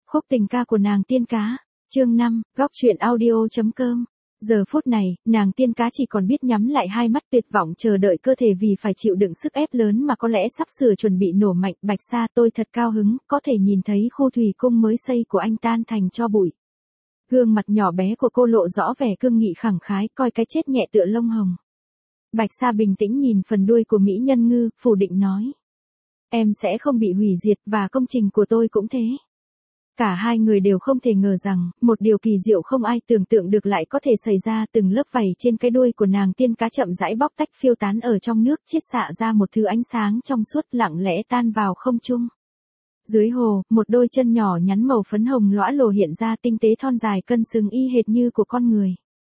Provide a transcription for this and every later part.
Khúc tình ca của nàng tiên cá. Chương 5, góc truyện audio.com. Giờ phút này, nàng tiên cá chỉ còn biết nhắm lại hai mắt tuyệt vọng chờ đợi cơ thể vì phải chịu đựng sức ép lớn mà có lẽ sắp sửa chuẩn bị nổ mạnh. Bạch Sa, tôi thật cao hứng, có thể nhìn thấy khu thủy cung mới xây của anh tan thành tro bụi. Gương mặt nhỏ bé của cô lộ rõ vẻ cương nghị khẳng khái, coi cái chết nhẹ tựa lông hồng. Bạch Sa bình tĩnh nhìn phần đuôi của mỹ nhân ngư, phủ định nói. Em sẽ không bị hủy diệt và công trình của tôi cũng thế. Cả hai người đều không thể ngờ rằng, một điều kỳ diệu không ai tưởng tượng được lại có thể xảy ra. Từng lớp vảy trên cái đuôi của nàng tiên cá chậm rãi bóc tách phiêu tán ở trong nước, chiết xạ ra một thứ ánh sáng trong suốt lặng lẽ tan vào không trung. Dưới hồ, một đôi chân nhỏ nhắn màu phấn hồng lõa lồ hiện ra tinh tế thon dài cân xứng y hệt như của con người.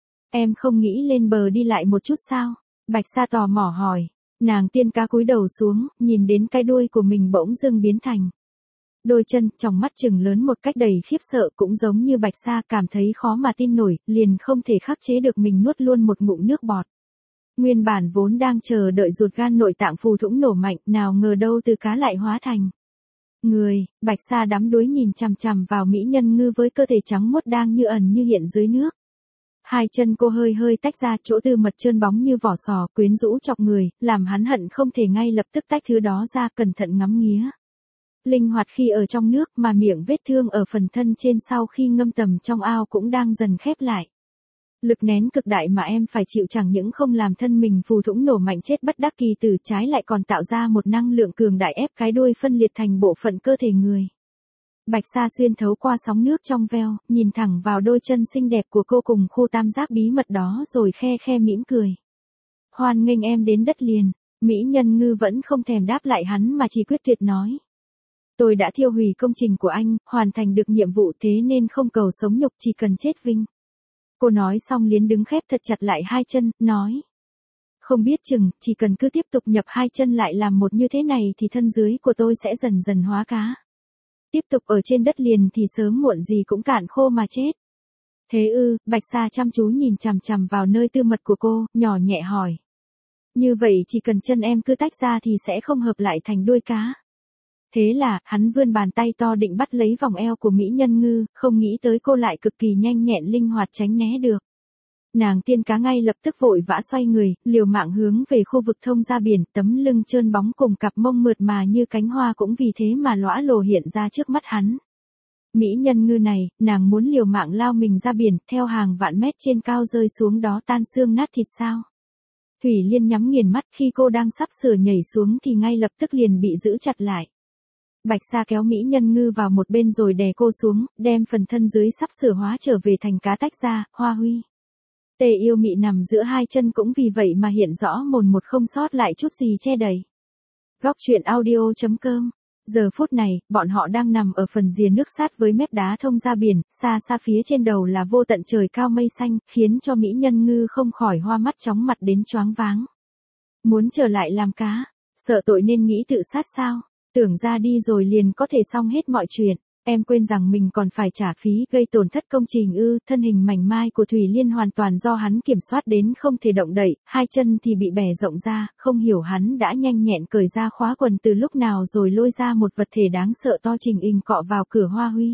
Em không nghĩ lên bờ đi lại một chút sao? Bạch Sa tò mò hỏi. Nàng tiên cá cúi đầu xuống, nhìn đến cái đuôi của mình bỗng dưng biến thành đôi chân, trong mắt trừng lớn một cách đầy khiếp sợ, cũng giống như Bạch Sa cảm thấy khó mà tin nổi, liền không thể khắc chế được mình nuốt luôn một ngụm nước bọt. Nguyên bản vốn đang chờ đợi ruột gan nội tạng phù thủng nổ mạnh, nào ngờ đâu từ cá lại hóa thành người. Bạch Sa đắm đuối nhìn chằm chằm vào mỹ nhân ngư với cơ thể trắng muốt đang như ẩn như hiện dưới nước. Hai chân cô hơi hơi tách ra, chỗ tư mật trơn bóng như vỏ sò, quyến rũ chọc người, làm hắn hận không thể ngay lập tức tách thứ đó ra, cẩn thận ngắm nghía. Linh hoạt khi ở trong nước, mà miệng vết thương ở phần thân trên sau khi ngâm tầm trong ao cũng đang dần khép lại. Lực nén cực đại mà em phải chịu chẳng những không làm thân mình phù thủng nổ mạnh chết bất đắc kỳ tử, trái lại còn tạo ra một năng lượng cường đại ép cái đuôi phân liệt thành bộ phận cơ thể người. Bạch Sa xuyên thấu qua sóng nước trong veo, nhìn thẳng vào đôi chân xinh đẹp của cô cùng khu tam giác bí mật đó rồi khe khe mỉm cười. Hoan nghênh em đến đất liền. Mỹ nhân ngư vẫn không thèm đáp lại hắn mà chỉ quyết tuyệt nói. Tôi đã thiêu hủy công trình của anh, hoàn thành được nhiệm vụ, thế nên không cầu sống nhục, chỉ cần chết vinh. Cô nói xong liền đứng khép thật chặt lại hai chân, nói. Không biết chừng, chỉ cần cứ tiếp tục nhập hai chân lại làm một như thế này thì thân dưới của tôi sẽ dần dần hóa cá. Tiếp tục ở trên đất liền thì sớm muộn gì cũng cạn khô mà chết. Thế ư? Bạch Sa chăm chú nhìn chằm chằm vào nơi tư mật của cô, nhỏ nhẹ hỏi. Như vậy chỉ cần chân em cứ tách ra thì sẽ không hợp lại thành đuôi cá. Thế là, hắn vươn bàn tay to định bắt lấy vòng eo của mỹ nhân ngư, không nghĩ tới cô lại cực kỳ nhanh nhẹn linh hoạt tránh né được. Nàng tiên cá ngay lập tức vội vã xoay người, liều mạng hướng về khu vực thông ra biển, tấm lưng trơn bóng cùng cặp mông mượt mà như cánh hoa cũng vì thế mà lõa lồ hiện ra trước mắt hắn. Mỹ nhân ngư này, nàng muốn liều mạng lao mình ra biển, theo hàng vạn mét trên cao rơi xuống đó tan xương nát thịt sao? Thủy Liên nhắm nghiền mắt, khi cô đang sắp sửa nhảy xuống thì ngay lập tức liền bị giữ chặt lại. Bạch Sa kéo mỹ nhân ngư vào một bên rồi đè cô xuống, đem phần thân dưới sắp sửa hóa trở về thành cá tách ra, hoa huy. Tề yêu mị nằm giữa hai chân cũng vì vậy mà hiện rõ mồn một không sót lại chút gì che đầy. Góc truyện audio.com. Giờ phút này, bọn họ đang nằm ở phần rìa nước sát với mép đá thông ra biển, xa xa phía trên đầu là vô tận trời cao mây xanh, khiến cho mỹ nhân ngư không khỏi hoa mắt chóng mặt đến choáng váng. Muốn trở lại làm cá, sợ tội nên nghĩ tự sát sao? Tưởng ra đi rồi liền có thể xong hết mọi chuyện. Em quên rằng mình còn phải trả phí gây tổn thất công trình ư? Thân hình mảnh mai của Thủy Liên hoàn toàn do hắn kiểm soát đến không thể động đậy, hai chân thì bị bẻ rộng ra, không hiểu hắn đã nhanh nhẹn cởi ra khóa quần từ lúc nào rồi lôi ra một vật thể đáng sợ to trình hình cọ vào cửa hoa huy.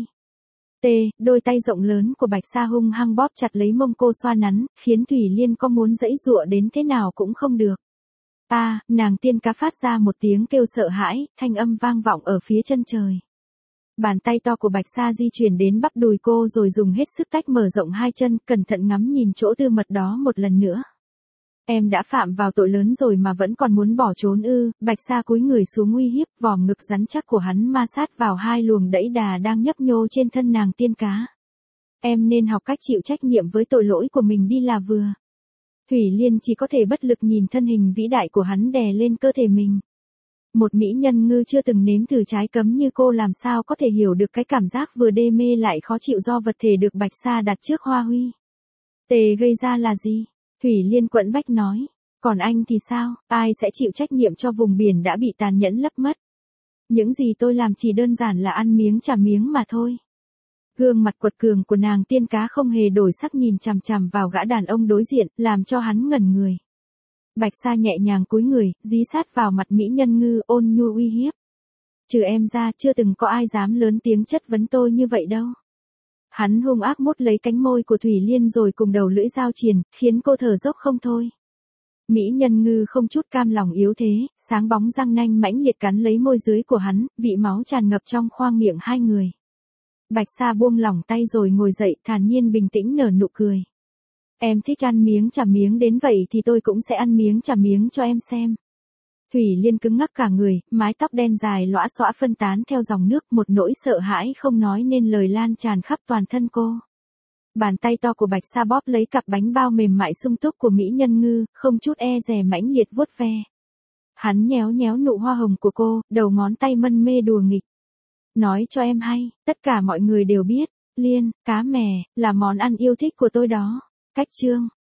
Đôi tay rộng lớn của Bạch Sa hung hăng bóp chặt lấy mông cô xoa nắn, khiến Thủy Liên có muốn giãy giụa đến thế nào cũng không được. Nàng tiên cá phát ra một tiếng kêu sợ hãi, thanh âm vang vọng ở phía chân trời. Bàn tay to của Bạch Sa di chuyển đến bắp đùi cô rồi dùng hết sức tách mở rộng hai chân, cẩn thận ngắm nhìn chỗ tư mật đó một lần nữa. Em đã phạm vào tội lớn rồi mà vẫn còn muốn bỏ trốn ư? Bạch Sa cúi người xuống uy hiếp, vòm ngực rắn chắc của hắn ma sát vào hai luồng đẫy đà đang nhấp nhô trên thân nàng tiên cá. Em nên học cách chịu trách nhiệm với tội lỗi của mình đi là vừa. Thủy Liên chỉ có thể bất lực nhìn thân hình vĩ đại của hắn đè lên cơ thể mình. Một mỹ nhân ngư chưa từng nếm thử trái cấm như cô làm sao có thể hiểu được cái cảm giác vừa đê mê lại khó chịu do vật thể được Bạch Sa đặt trước hoa huy. Gây ra là gì? Thủy Liên quẫn bách nói. Còn anh thì sao? Ai sẽ chịu trách nhiệm cho vùng biển đã bị tàn nhẫn lấp mất? Những gì tôi làm chỉ đơn giản là ăn miếng trả miếng mà thôi. Gương mặt quật cường của nàng tiên cá không hề đổi sắc nhìn chằm chằm vào gã đàn ông đối diện, làm cho hắn ngẩn người. Bạch Sa nhẹ nhàng cúi người, dí sát vào mặt mỹ nhân ngư ôn nhu uy hiếp. Trừ em ra chưa từng có ai dám lớn tiếng chất vấn tôi như vậy đâu. Hắn hung ác mút lấy cánh môi của Thủy Liên rồi cùng đầu lưỡi dao triền, khiến cô thở dốc không thôi. Mỹ Nhân Ngư không chút cam lòng yếu thế, sáng bóng răng nanh mãnh liệt cắn lấy môi dưới của hắn, vị máu tràn ngập trong khoang miệng hai người. Bạch Sa buông lỏng tay rồi ngồi dậy, thản nhiên bình tĩnh nở nụ cười. Em thích ăn miếng trả miếng đến vậy thì tôi cũng sẽ ăn miếng trả miếng cho em xem. Thủy Liên cứng ngắc cả người, mái tóc đen dài lõa xõa phân tán theo dòng nước, một nỗi sợ hãi không nói nên lời lan tràn khắp toàn thân cô. Bàn tay to của Bạch Sa bóp lấy cặp bánh bao mềm mại sung túc của Mỹ Nhân Ngư, không chút e dè mãnh liệt vuốt ve. Hắn nhéo nhéo nụ hoa hồng của cô, đầu ngón tay mân mê đùa nghịch. Nói cho em hay, tất cả mọi người đều biết, Liên, cá mè, là món ăn yêu thích của tôi đó. Cách chương